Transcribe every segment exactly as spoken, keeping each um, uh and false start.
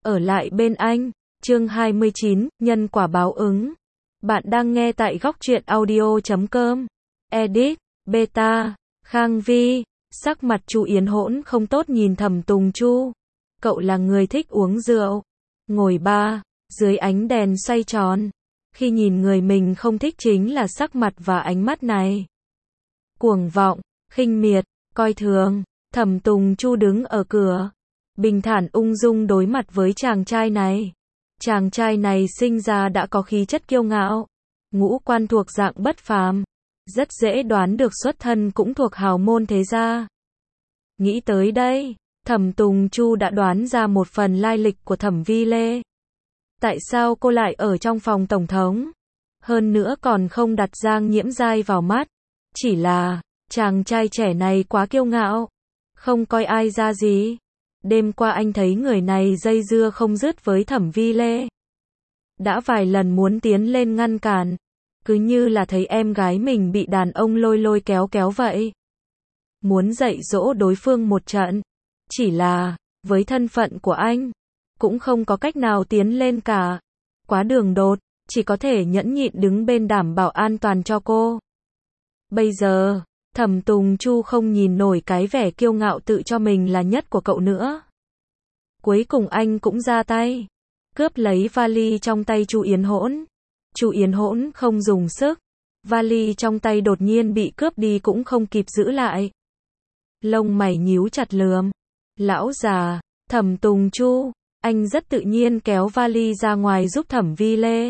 ở lại bên anh. Chương hai mươi chín, nhân quả báo ứng. Bạn đang nghe tại góc truyện audio chấm com. Edit, beta, Khang Vi. Sắc mặt Chu Yến Hỗn không tốt nhìn Thẩm Tùng Chu. Cậu là người thích uống rượu. Ngồi ba, dưới ánh đèn xoay tròn. Khi nhìn người mình không thích chính là sắc mặt và ánh mắt này. Cuồng vọng, khinh miệt, coi thường. Thẩm Tùng Chu đứng ở cửa. Bình thản ung dung đối mặt với chàng trai này. Chàng trai này sinh ra đã có khí chất kiêu ngạo. Ngũ quan thuộc dạng bất phàm. Rất dễ đoán được xuất thân cũng thuộc hào môn thế gia. Nghĩ tới đây, Thẩm Tùng Chu đã đoán ra một phần lai lịch của Thẩm Vi Lê. Tại sao cô lại ở trong phòng tổng thống? Hơn nữa còn không đặt Giang Nhiễm Giai vào mắt. Chỉ là, chàng trai trẻ này quá kiêu ngạo. Không coi ai ra gì. Đêm qua anh thấy người này dây dưa không dứt với Thẩm Vi Lê. Đã vài lần muốn tiến lên ngăn cản. Cứ như là thấy em gái mình bị đàn ông lôi lôi kéo kéo vậy. Muốn dạy dỗ đối phương một trận. Chỉ là, với thân phận của anh, cũng không có cách nào tiến lên cả. Quá đường đột, chỉ có thể nhẫn nhịn đứng bên đảm bảo an toàn cho cô. Bây giờ, Thẩm Tùng Chu không nhìn nổi cái vẻ kiêu ngạo tự cho mình là nhất của cậu nữa. Cuối cùng anh cũng ra tay. Cướp lấy vali trong tay Chu Yến Hỗn. Chu Yến Hỗn không dùng sức. Vali trong tay đột nhiên bị cướp đi cũng không kịp giữ lại. Lông mày nhíu chặt lườm. Lão già, Thẩm Tùng Chu, anh rất tự nhiên kéo vali ra ngoài giúp Thẩm Vi Lê.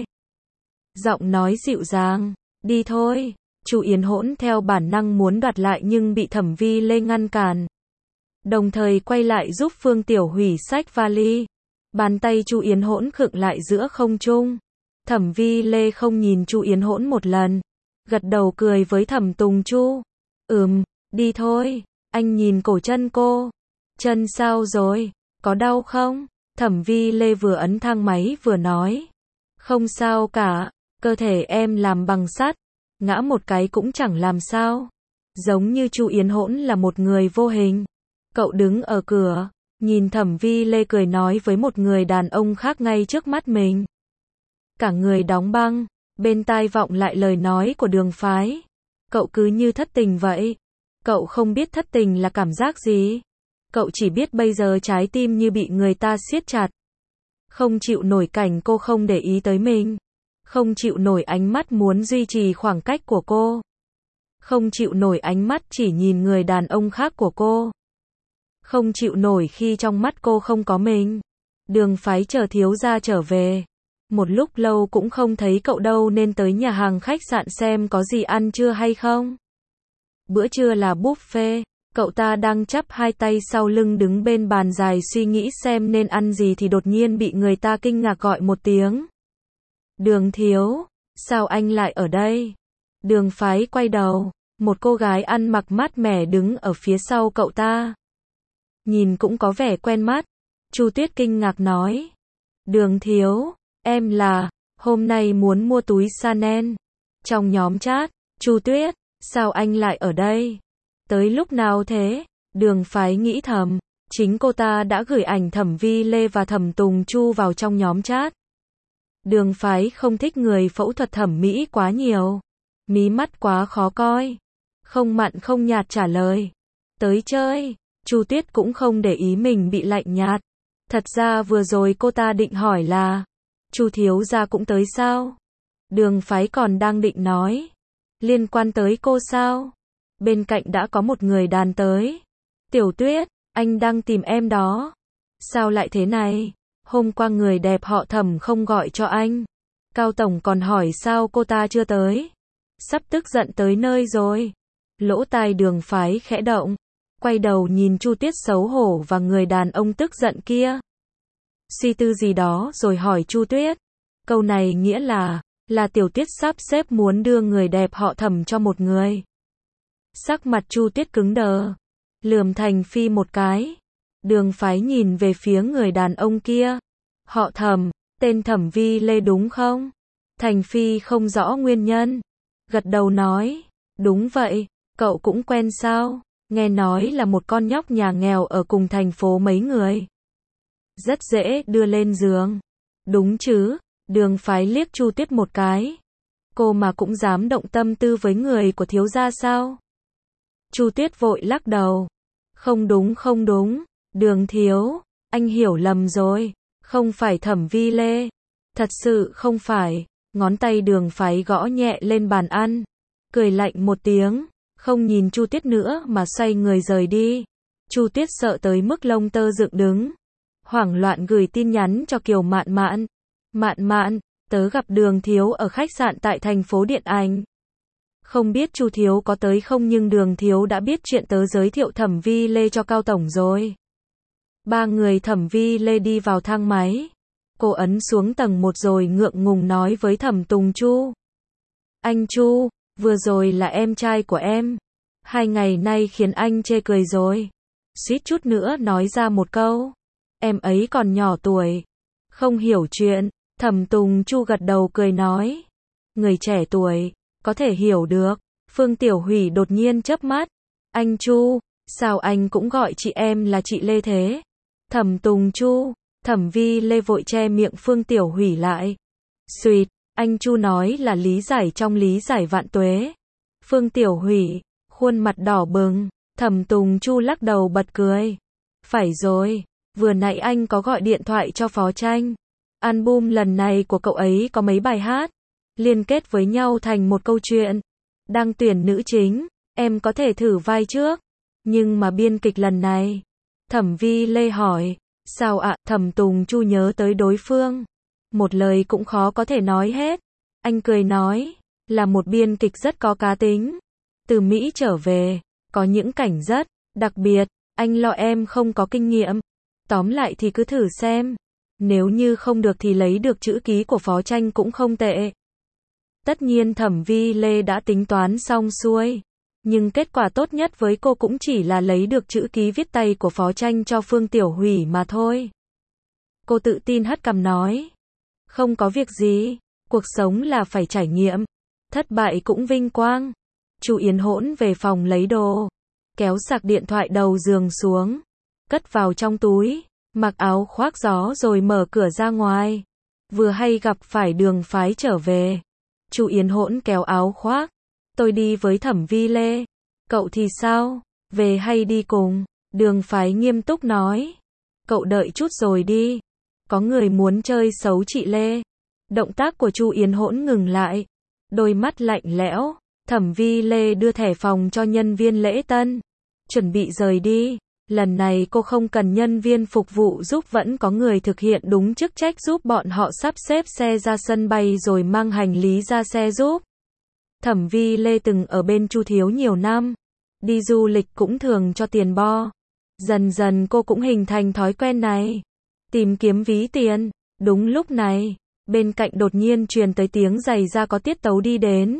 Giọng nói dịu dàng, đi thôi. Chu Yến Hỗn theo bản năng muốn đoạt lại nhưng bị Thẩm Vi Lê ngăn cản. Đồng thời quay lại giúp Phương Tiểu hủy xách vali. Bàn tay Chu Yến Hỗn khựng lại giữa không trung. Thẩm Vi Lê không nhìn Chu Yến Hỗn một lần. Gật đầu cười với Thẩm Tùng Chu. Ừm, đi thôi. Anh nhìn cổ chân cô. Chân sao rồi? Có đau không? Thẩm Vi Lê vừa ấn thang máy vừa nói. Không sao cả. Cơ thể em làm bằng sắt. Ngã một cái cũng chẳng làm sao. Giống như Chu Yến Hỗn là một người vô hình. Cậu đứng ở cửa, nhìn Thẩm Vi Lê cười nói với một người đàn ông khác ngay trước mắt mình. Cả người đóng băng, bên tai vọng lại lời nói của Đường Phái. Cậu cứ như thất tình vậy. Cậu không biết thất tình là cảm giác gì. Cậu chỉ biết bây giờ trái tim như bị người ta siết chặt. Không chịu nổi cảnh cô không để ý tới mình. Không chịu nổi ánh mắt muốn duy trì khoảng cách của cô. Không chịu nổi ánh mắt chỉ nhìn người đàn ông khác của cô. Không chịu nổi khi trong mắt cô không có mình. Đường Phái chờ thiếu gia trở về. Một lúc lâu cũng không thấy cậu đâu nên tới nhà hàng khách sạn xem có gì ăn trưa hay không. Bữa trưa là buffet. Cậu ta đang chắp hai tay sau lưng đứng bên bàn dài suy nghĩ xem nên ăn gì thì đột nhiên bị người ta kinh ngạc gọi một tiếng. Đường thiếu, sao anh lại ở đây? Đường Phái quay đầu, một cô gái ăn mặc mát mẻ đứng ở phía sau cậu ta. Nhìn cũng có vẻ quen mắt. Chu Tuyết kinh ngạc nói. Đường thiếu, em là, hôm nay muốn mua túi Chanel. Trong nhóm chat, Chu Tuyết, sao anh lại ở đây? Tới lúc nào thế? Đường Phái nghĩ thầm, chính cô ta đã gửi ảnh Thẩm Vi Lê và Thẩm Tùng Chu vào trong nhóm chat. Đường Phái không thích người phẫu thuật thẩm mỹ quá nhiều. Mí mắt quá khó coi. Không mặn không nhạt trả lời. Tới chơi. Chu Tuyết cũng không để ý mình bị lạnh nhạt. Thật ra vừa rồi cô ta định hỏi là Chu thiếu gia cũng tới sao? Đường Phái còn đang định nói. Liên quan tới cô sao? Bên cạnh đã có một người đàn tới. Tiểu Tuyết, anh đang tìm em đó. Sao lại thế này? Hôm qua người đẹp họ Thẩm không gọi cho anh. Cao Tổng còn hỏi sao cô ta chưa tới. Sắp tức giận tới nơi rồi. Lỗ tai Đường Phái khẽ động. Quay đầu nhìn Chu Tuyết xấu hổ và người đàn ông tức giận kia. Suy tư gì đó rồi hỏi Chu Tuyết. Câu này nghĩa là, là Tiểu Tuyết sắp xếp muốn đưa người đẹp họ Thẩm cho một người. Sắc mặt Chu Tuyết cứng đờ. Lườm Thành Phi một cái. Đường Phái nhìn về phía người đàn ông kia. Họ Thẩm, tên Thẩm Vi Lê đúng không? Thành Phi không rõ nguyên nhân. Gật đầu nói. Đúng vậy, cậu cũng quen sao? Nghe nói là một con nhóc nhà nghèo ở cùng thành phố mấy người. rất dễ đưa lên giường. Đúng chứ? Đường Phái liếc Chu Tuyết một cái. Cô mà cũng dám động tâm tư với người của thiếu gia sao? Chu Tuyết vội lắc đầu. Không đúng không đúng, Đường thiếu, anh hiểu lầm rồi, không phải Thẩm Vi Lê. Thật sự không phải, ngón tay Đường Phái gõ nhẹ lên bàn ăn, cười lạnh một tiếng, không nhìn Chu Tuyết nữa mà xoay người rời đi. Chu Tuyết sợ tới mức lông tơ dựng đứng, hoảng loạn gửi tin nhắn cho Kiều Mạn Mạn. Mạn Mạn, tớ gặp Đường thiếu ở khách sạn tại thành phố điện ảnh. Không biết Chu thiếu có tới không nhưng Đường thiếu đã biết chuyện tớ giới thiệu Thẩm Vi Lê cho Cao tổng rồi. Ba người Thẩm Vi Lê đi vào thang máy. Cô ấn xuống tầng một rồi ngượng ngùng nói với Thẩm Tùng Chu. Anh Chu, vừa rồi là em trai của em. Hai ngày nay khiến anh chê cười rồi. Suýt chút nữa nói ra một câu. Em ấy còn nhỏ tuổi, không hiểu chuyện. Thẩm Tùng Chu gật đầu cười nói. Người trẻ tuổi, có thể hiểu được. Phương Tiểu Hủy đột nhiên chớp mắt. Anh Chu, sao anh cũng gọi chị em là chị Lê thế? Thẩm Tùng Chu, Thẩm Vi Lê vội che miệng Phương Tiểu Hủy lại. Xuyệt, anh Chu nói là lý giải trong lý giải vạn tuế. Phương Tiểu Hủy, khuôn mặt đỏ bừng. Thẩm Tùng Chu lắc đầu bật cười. Phải rồi, vừa nãy anh có gọi điện thoại cho Phó Tranh. Album lần này của cậu ấy có mấy bài hát liên kết với nhau thành một câu chuyện. Đang tuyển nữ chính, em có thể thử vai trước. Nhưng mà biên kịch lần này. Thẩm Vi Lê hỏi, sao ạ? Thẩm Tùng Chu nhớ tới đối phương. Một lời cũng khó có thể nói hết. Anh cười nói, là một biên kịch rất có cá tính. Từ Mỹ trở về, có những cảnh rất đặc biệt, anh lo em không có kinh nghiệm. Tóm lại thì cứ thử xem. Nếu như không được thì lấy được chữ ký của Phó Tranh cũng không tệ. Tất nhiên Thẩm Vi Lê đã tính toán xong xuôi. Nhưng kết quả tốt nhất với cô cũng chỉ là lấy được chữ ký viết tay của Phó Tranh cho Phương Tiểu Hủy mà thôi. Cô tự tin hất cằm nói. Không có việc gì, cuộc sống là phải trải nghiệm. Thất bại cũng vinh quang. Chu Yến hỗn về phòng lấy đồ. Kéo sạc điện thoại đầu giường xuống. Cất vào trong túi. Mặc áo khoác gió rồi mở cửa ra ngoài. Vừa hay gặp phải Đường Phái trở về. Chu Yến hỗn kéo áo khoác. Tôi đi với Thẩm Vi Lê. Cậu thì sao? Về hay đi cùng? Đường Phái nghiêm túc nói. Cậu đợi chút rồi đi. Có người muốn chơi xấu chị Lê. Động tác của Chu Yến hỗn ngừng lại. Đôi mắt lạnh lẽo. Thẩm Vi Lê đưa thẻ phòng cho nhân viên lễ tân. Chuẩn bị rời đi. Lần này cô không cần nhân viên phục vụ giúp, vẫn có người thực hiện đúng chức trách giúp bọn họ sắp xếp xe ra sân bay rồi mang hành lý ra xe giúp. Thẩm Vi Lê từng ở bên Chu thiếu nhiều năm. Đi du lịch cũng thường cho tiền bo. Dần dần cô cũng hình thành thói quen này. Tìm kiếm ví tiền. Đúng lúc này, bên cạnh đột nhiên truyền tới tiếng giày da có tiết tấu đi đến.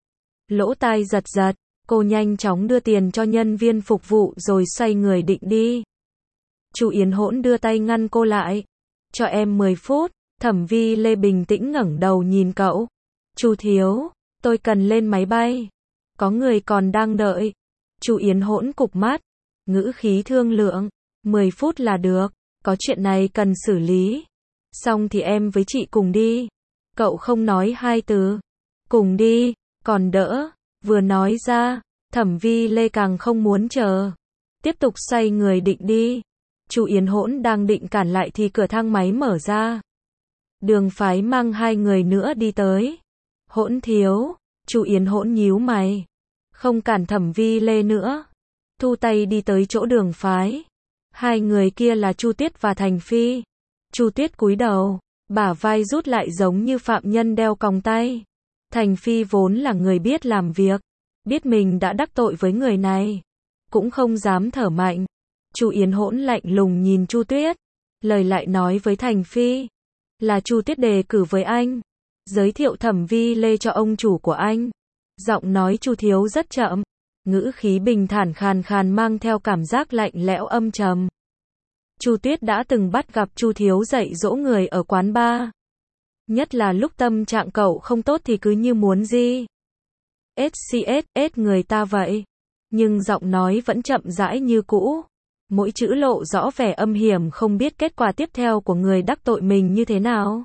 Lỗ tai giật giật. Cô nhanh chóng đưa tiền cho nhân viên phục vụ rồi xoay người định đi. Chu Yến hỗn đưa tay ngăn cô lại. Cho em mười phút. Thẩm Vi Lê bình tĩnh ngẩng đầu nhìn cậu. Chu thiếu, tôi cần lên máy bay. Có người còn đang đợi. Chu Yến hỗn cụp mắt. Ngữ khí thương lượng. mười phút là được. Có chuyện này cần xử lý. Xong thì em với chị cùng đi. Cậu không nói hai từ. Cùng đi, còn đỡ. Vừa nói ra, Thẩm Vi Lê càng không muốn chờ. Tiếp tục xoay người định đi. Chu Yến hỗn đang định cản lại thì cửa thang máy mở ra. Đường Phái mang hai người nữa đi tới. Hỗn thiếu, Chu Yến hỗn nhíu mày. Không cản Thẩm Vi Lê nữa. Thu tay đi tới chỗ Đường Phái. Hai người kia là Chu Tuyết và Thành Phi. Chu Tuyết cúi đầu, bả vai rút lại giống như phạm nhân đeo còng tay. Thành Phi vốn là người biết làm việc, biết mình đã đắc tội với người này, cũng không dám thở mạnh. Chu Yến hỗn lạnh lùng nhìn Chu Tuyết, lời lại nói với Thành Phi, là Chu Tuyết đề cử với anh, giới thiệu Thẩm Vi Lê cho ông chủ của anh. Giọng nói Chu thiếu rất chậm, ngữ khí bình thản khàn khàn mang theo cảm giác lạnh lẽo âm trầm. Chu Tuyết đã từng bắt gặp Chu thiếu dạy dỗ người ở quán bar. Nhất là lúc tâm trạng cậu không tốt thì cứ như muốn gì ét xê ét ét người ta vậy. Nhưng giọng nói vẫn chậm rãi như cũ. mỗi chữ lộ rõ vẻ âm hiểm, không biết kết quả tiếp theo của người đắc tội mình như thế nào.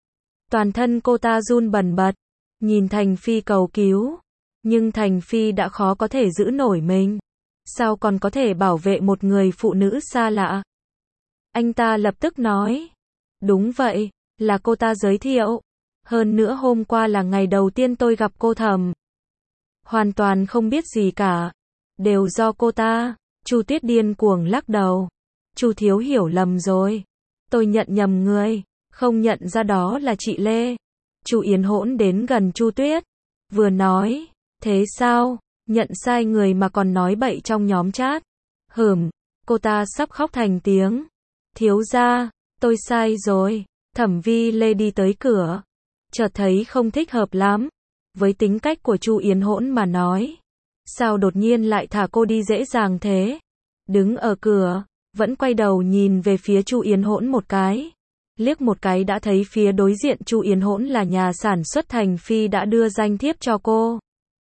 Toàn thân cô ta run bần bật, nhìn Thành Phi cầu cứu, nhưng Thành Phi đã khó có thể giữ nổi mình. Sao còn có thể bảo vệ một người phụ nữ xa lạ? Anh ta lập tức nói, đúng vậy, là cô ta giới thiệu. Hơn nữa hôm qua là ngày đầu tiên tôi gặp cô Thẩm. Hoàn toàn không biết gì cả. Đều do cô ta. Chu Tuyết điên cuồng lắc đầu. Chu Thiếu hiểu lầm rồi. Tôi nhận nhầm người. Không nhận ra đó là chị Lê. Chu Yến Hỗn đến gần Chu Tuyết. Vừa nói, thế sao? Nhận sai người mà còn nói bậy trong nhóm chat. Hửm, cô ta sắp khóc thành tiếng. Thiếu gia, tôi sai rồi. Thẩm Vi Lê đi tới cửa. Chợt thấy không thích hợp lắm. Với tính cách của Chu Yến Hỗn mà nói. Sao đột nhiên lại thả cô đi dễ dàng thế? Đứng ở cửa, vẫn quay đầu nhìn về phía Chu Yến Hỗn một cái. Liếc một cái đã thấy phía đối diện Chu Yến Hỗn là nhà sản xuất Thành Phi đã đưa danh thiếp cho cô.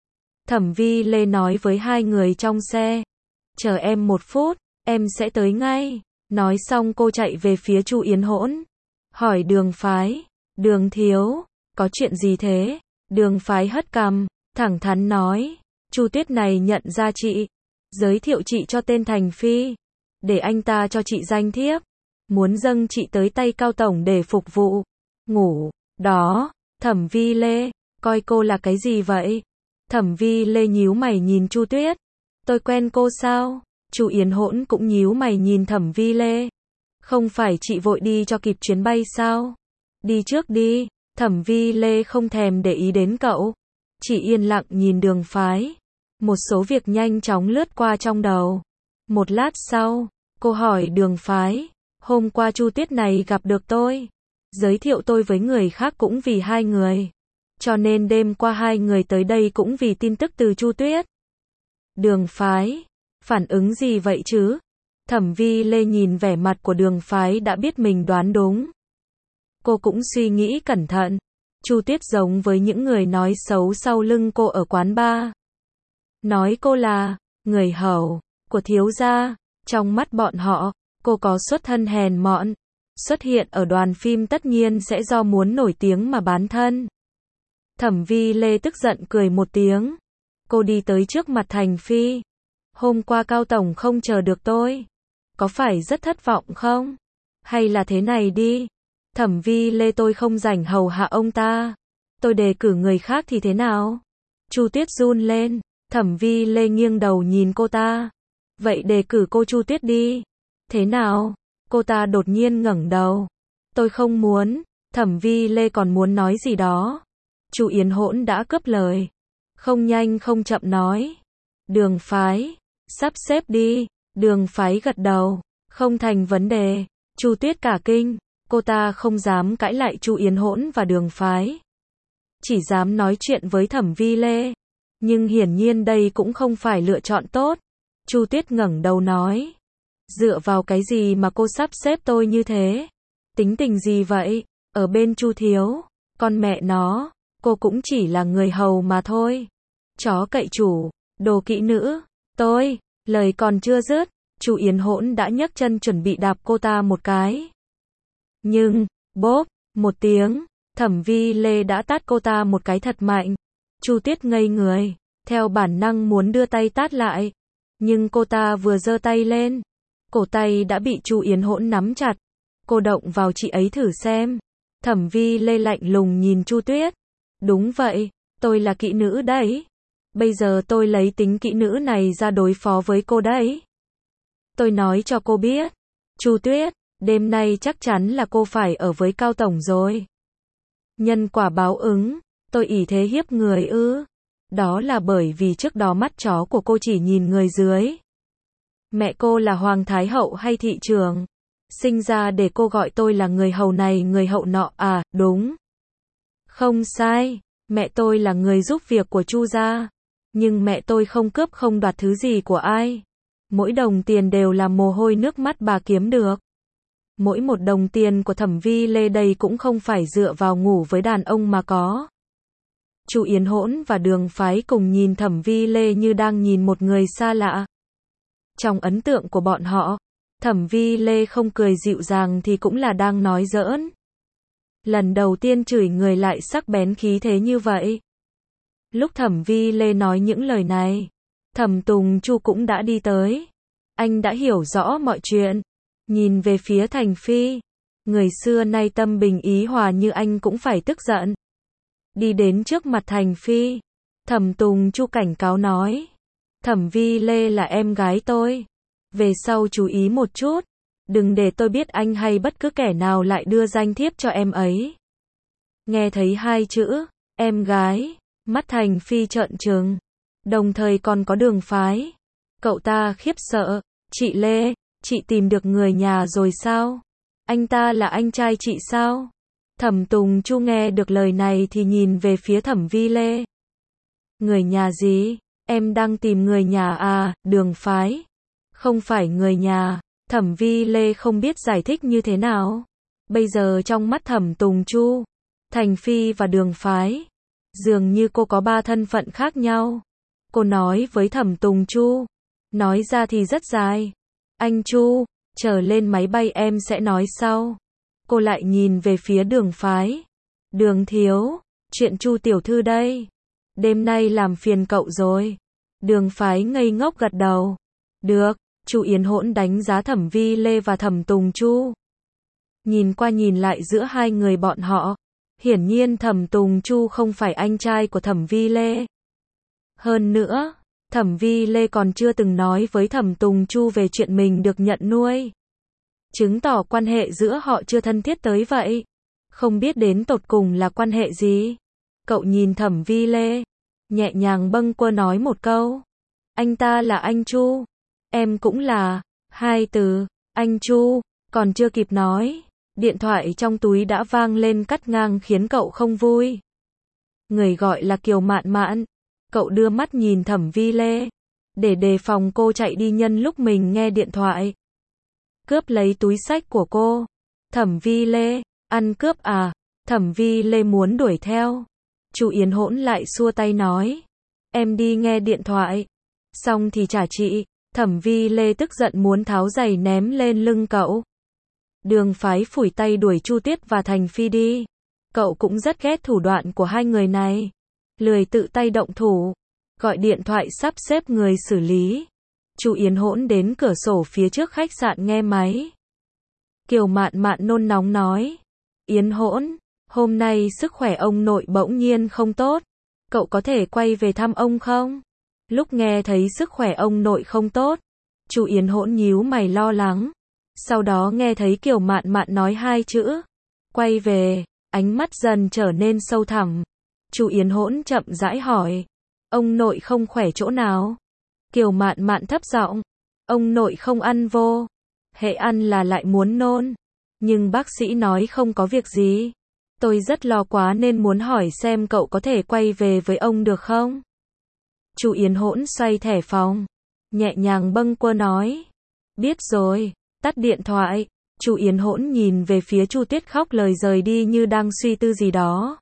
Thẩm Vi Lê nói với hai người trong xe. Chờ em một phút, em sẽ tới ngay. Nói xong cô chạy về phía Chu Yến Hỗn. Hỏi Đường Phái. Đường thiếu, có chuyện gì thế? Đường Phái hất cằm, thẳng thắn nói. Chu Tuyết này nhận ra chị. Giới thiệu chị cho tên Thành Phi. Để anh ta cho chị danh thiếp. Muốn dâng chị tới tay Cao Tổng để phục vụ. Ngủ, đó, Thẩm Vi Lê, coi cô là cái gì vậy? Thẩm Vi Lê nhíu mày nhìn Chu Tuyết. Tôi quen cô sao? Chu Yến Hỗn cũng nhíu mày nhìn Thẩm Vi Lê. Không phải chị vội đi cho kịp chuyến bay sao? Đi trước đi. Thẩm Vi Lê không thèm để ý đến cậu. Chỉ yên lặng nhìn Đường Phái. Một số việc nhanh chóng lướt qua trong đầu. Một lát sau, cô hỏi Đường Phái. Hôm qua Chu Tuyết này gặp được tôi. Giới thiệu tôi với người khác cũng vì hai người. Cho nên đêm qua hai người tới đây cũng vì tin tức từ Chu Tuyết. Đường Phái. Phản ứng gì vậy chứ? Thẩm Vi Lê nhìn vẻ mặt của Đường Phái đã biết mình đoán đúng. Cô cũng suy nghĩ cẩn thận. Chu Tuyết giống với những người nói xấu sau lưng cô ở quán bar. Nói cô là người hầu của thiếu gia. Trong mắt bọn họ, cô có xuất thân hèn mọn. Xuất hiện ở đoàn phim tất nhiên sẽ do muốn nổi tiếng mà bán thân. Thẩm Vi Lê tức giận cười một tiếng. Cô đi tới trước mặt Thành Phi. Hôm qua Cao Tổng không chờ được tôi. Có phải rất thất vọng không? Hay là thế này đi. Thẩm Vi Lê tôi không rảnh hầu hạ ông ta. Tôi đề cử người khác thì thế nào? Chu Tuyết run lên. Thẩm Vi Lê nghiêng đầu nhìn cô ta. Vậy đề cử cô Chu Tuyết đi. Thế nào? Cô ta đột nhiên ngẩng đầu. Tôi không muốn. Thẩm Vi Lê còn muốn nói gì đó. Chu Yến Hỗn đã cướp lời. Không nhanh không chậm nói. Đường Phái. Sắp xếp đi. Đường Phái gật đầu. Không thành vấn đề. Chu Tuyết cả kinh. Cô ta không dám cãi lại Chu Yến Hỗn và Đường Phái. Chỉ dám nói chuyện với Thẩm Vi Lê. Nhưng hiển nhiên đây cũng không phải lựa chọn tốt. Chu Tuyết ngẩng đầu nói. Dựa vào cái gì mà cô sắp xếp tôi như thế? Tính tình gì vậy? Ở bên Chu Thiếu. Con mẹ nó. Cô cũng chỉ là người hầu mà thôi. Chó cậy chủ. Đồ kỹ nữ. Tôi. Lời còn chưa dứt. Chu Yến Hỗn đã nhấc chân chuẩn bị đạp cô ta một cái. Nhưng, bốp, một tiếng, Thẩm Vi Lê đã tát cô ta một cái thật mạnh. Chu Tuyết ngây người, theo bản năng muốn đưa tay tát lại. Nhưng cô ta vừa giơ tay lên, cổ tay đã bị Chu Yến Hỗn nắm chặt. Cô động vào chị ấy thử xem. Thẩm Vi Lê lạnh lùng nhìn Chu Tuyết. Đúng vậy, tôi là kỹ nữ đấy. Bây giờ tôi lấy tính kỹ nữ này ra đối phó với cô đấy. Tôi nói cho cô biết. Chu Tuyết, đêm nay chắc chắn là cô phải ở với Cao Tổng rồi. Nhân quả báo ứng, tôi ỷ thế hiếp người ư. Đó là bởi vì trước đó mắt chó của cô chỉ nhìn người dưới. Mẹ cô là Hoàng Thái Hậu hay thị trưởng? Sinh ra để cô gọi tôi là người hầu này người hậu nọ à, đúng. Không sai, mẹ tôi là người giúp việc của Chu gia. Nhưng mẹ tôi không cướp không đoạt thứ gì của ai. Mỗi đồng tiền đều là mồ hôi nước mắt bà kiếm được. Mỗi một đồng tiền của Thẩm Vi Lê đây cũng không phải dựa vào ngủ với đàn ông mà có. Chu Yến Hỗn và Đường Phái cùng nhìn Thẩm Vi Lê như đang nhìn một người xa lạ. Trong ấn tượng của bọn họ, Thẩm Vi Lê không cười dịu dàng thì cũng là đang nói giỡn. Lần đầu tiên chửi người lại sắc bén khí thế như vậy. Lúc Thẩm Vi Lê nói những lời này, Thẩm Tùng Chu cũng đã đi tới. Anh đã hiểu rõ mọi chuyện. Nhìn về phía Thành Phi. Người xưa nay tâm bình ý hòa như anh cũng phải tức giận. Đi đến trước mặt Thành Phi. Thẩm Tùng Chu cảnh cáo nói. Thẩm Vi Lê là em gái tôi. Về sau chú ý một chút. Đừng để tôi biết anh hay bất cứ kẻ nào lại đưa danh thiếp cho em ấy. Nghe thấy hai chữ, em gái, mắt Thành Phi trợn trừng. Đồng thời còn có Đường Phái. Cậu ta khiếp sợ. Chị Lê, chị tìm được người nhà rồi sao? Anh ta là anh trai chị sao? Thẩm Tùng Chu nghe được lời này thì nhìn về phía Thẩm Vi Lê. Người nhà gì? Em đang tìm người nhà à? Đường Phái. Không phải người nhà. Thẩm Vi Lê không biết giải thích như thế nào. Bây giờ trong mắt Thẩm Tùng Chu, Thành Phi và Đường Phái, dường như cô có ba thân phận khác nhau. Cô nói với Thẩm Tùng Chu, nói ra thì rất dài. Anh Chu, chờ lên máy bay em sẽ nói sau. Cô lại nhìn về phía Đường Phái. Đường thiếu, chuyện Chu tiểu thư đây. Đêm nay làm phiền cậu rồi. Đường Phái ngây ngốc gật đầu. Được. Chu Yến Hỗn đánh giá Thẩm Vi Lê và Thẩm Tùng Chu. Nhìn qua nhìn lại giữa hai người bọn họ, hiển nhiên Thẩm Tùng Chu không phải anh trai của Thẩm Vi Lê. Hơn nữa, Thẩm Vi Lê còn chưa từng nói với Thẩm Tùng Chu về chuyện mình được nhận nuôi. Chứng tỏ quan hệ giữa họ chưa thân thiết tới vậy. Không biết đến tột cùng là quan hệ gì. Cậu nhìn Thẩm Vi Lê, nhẹ nhàng bâng quơ nói một câu. Anh ta là anh Chu. Em cũng là. Hai từ, anh Chu, còn chưa kịp nói. Điện thoại trong túi đã vang lên cắt ngang khiến cậu không vui. Người gọi là Kiều Mạn Mạn. Cậu đưa mắt nhìn Thẩm Vi Lê, để đề phòng cô chạy đi nhân lúc mình nghe điện thoại. Cướp lấy túi xách của cô. Thẩm Vi Lê, ăn cướp à? Thẩm Vi Lê muốn đuổi theo. Chu Yến Hỗn lại xua tay nói. Em đi nghe điện thoại. Xong thì trả chị. Thẩm Vi Lê tức giận muốn tháo giày ném lên lưng cậu. Đường Phái phủi tay đuổi Chu Tiết và Thành Phi đi. Cậu cũng rất ghét thủ đoạn của hai người này. Lười tự tay động thủ. Gọi điện thoại sắp xếp người xử lý. Chu Yến Hỗn đến cửa sổ phía trước khách sạn nghe máy. Kiều Mạn Mạn nôn nóng nói. Yến Hỗn, hôm nay sức khỏe ông nội bỗng nhiên không tốt. Cậu có thể quay về thăm ông không? Lúc nghe thấy sức khỏe ông nội không tốt, Chu Yến Hỗn nhíu mày lo lắng. Sau đó nghe thấy Kiều Mạn Mạn nói hai chữ. Quay về, ánh mắt dần trở nên sâu thẳm. Chu Yến Hỗn chậm rãi hỏi. Ông nội không khỏe chỗ nào? Kiều Mạn Mạn thấp giọng. Ông nội không ăn vô. Hệ ăn là lại muốn nôn. Nhưng bác sĩ nói không có việc gì. Tôi rất lo quá nên muốn hỏi xem cậu có thể quay về với ông được không? Chu Yến Hỗn xoay thẻ phòng, nhẹ nhàng bâng quơ nói. Biết rồi, tắt điện thoại. Chu Yến Hỗn nhìn về phía Chu Tiết khóc lời rời đi như đang suy tư gì đó.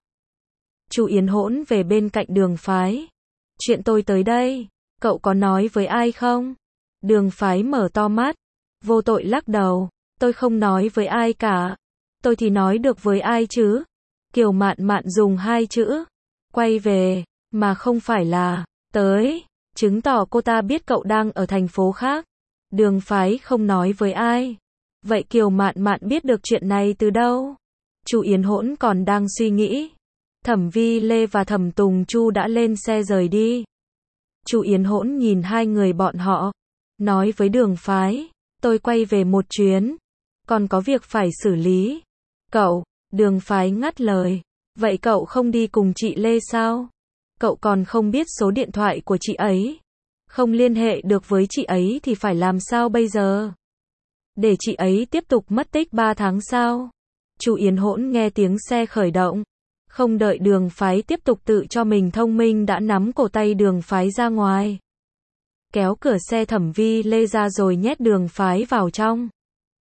Chu Yến Hỗn về bên cạnh Đường Phái. Chuyện tôi tới đây, cậu có nói với ai không? Đường Phái mở to mắt, vô tội lắc đầu. Tôi không nói với ai cả. Tôi thì nói được với ai chứ? Kiều Mạn Mạn dùng hai chữ. Quay về, mà không phải là tới, chứng tỏ cô ta biết cậu đang ở thành phố khác. Đường Phái không nói với ai. Vậy Kiều Mạn Mạn biết được chuyện này từ đâu? Chu Yến Hỗn còn đang suy nghĩ. Thẩm Vi Lê và Thẩm Tùng Chu đã lên xe rời đi. Chu Yến Hỗn nhìn hai người bọn họ, nói với Đường Phái, tôi quay về một chuyến, còn có việc phải xử lý. Cậu, Đường Phái ngắt lời, vậy cậu không đi cùng chị Lê sao? Cậu còn không biết số điện thoại của chị ấy. Không liên hệ được với chị ấy thì phải làm sao bây giờ? Để chị ấy tiếp tục mất tích ba tháng sao? Chu Yến Hỗn nghe tiếng xe khởi động. Không đợi Đường Phái tiếp tục tự cho mình thông minh đã nắm cổ tay Đường Phái ra ngoài. Kéo cửa xe Thẩm Vi Lê ra rồi nhét Đường Phái vào trong.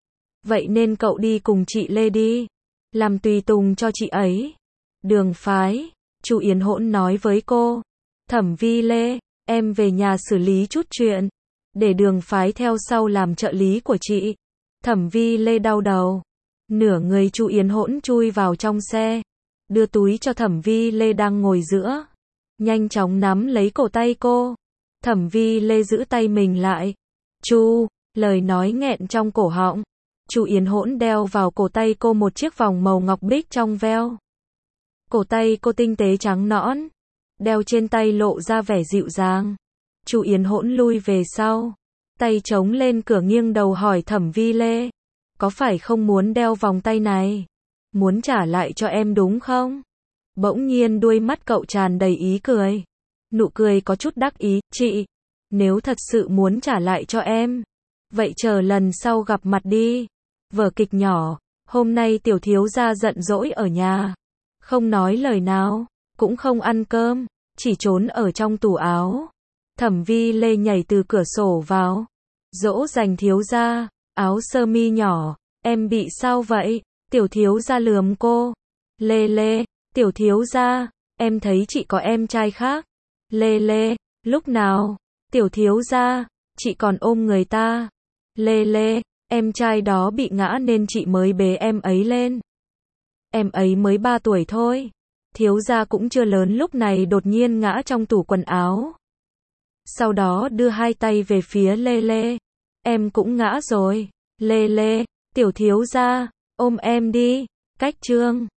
Vậy nên cậu đi cùng chị Lê đi. Làm tùy tùng cho chị ấy. Đường Phái, Chu Yến Hỗn nói với cô. Thẩm Vi Lê, em về nhà xử lý chút chuyện. Để Đường Phái theo sau làm trợ lý của chị. Thẩm Vi Lê đau đầu. Nửa người Chu Yến Hỗn chui vào trong xe, đưa túi cho Thẩm Vi Lê đang ngồi giữa. Nhanh chóng nắm lấy cổ tay cô. Thẩm Vi Lê giữ tay mình lại. Chu, lời nói nghẹn trong cổ họng. Chu Yến Hỗn đeo vào cổ tay cô một chiếc vòng màu ngọc bích trong veo. Cổ tay cô tinh tế trắng nõn, đeo trên tay lộ ra vẻ dịu dàng. Chu Yến Hỗn lui về sau, tay chống lên cửa nghiêng đầu hỏi Thẩm Vi Lê, có phải không muốn đeo vòng tay này? Muốn trả lại cho em đúng không? Bỗng nhiên đuôi mắt cậu tràn đầy ý cười. Nụ cười có chút đắc ý, chị, nếu thật sự muốn trả lại cho em, vậy chờ lần sau gặp mặt đi. Vở kịch nhỏ, hôm nay tiểu thiếu gia giận dỗi ở nhà, không nói lời nào, cũng không ăn cơm, chỉ trốn ở trong tủ áo. Thẩm Vi Lê nhảy từ cửa sổ vào, dỗ dành thiếu gia, áo sơ mi nhỏ, em bị sao vậy? Tiểu thiếu gia lườm cô. Lê Lê, tiểu thiếu gia, em thấy chị có em trai khác. Lê Lê, lúc nào? Tiểu thiếu gia, chị còn ôm người ta. Lê Lê, em trai đó bị ngã nên chị mới bế em ấy lên. Em ấy mới ba tuổi thôi. Thiếu gia cũng chưa lớn lúc này đột nhiên ngã trong tủ quần áo. Sau đó đưa hai tay về phía Lê Lê. Em cũng ngã rồi. Lê Lê, tiểu thiếu gia, ôm em đi. Cách chương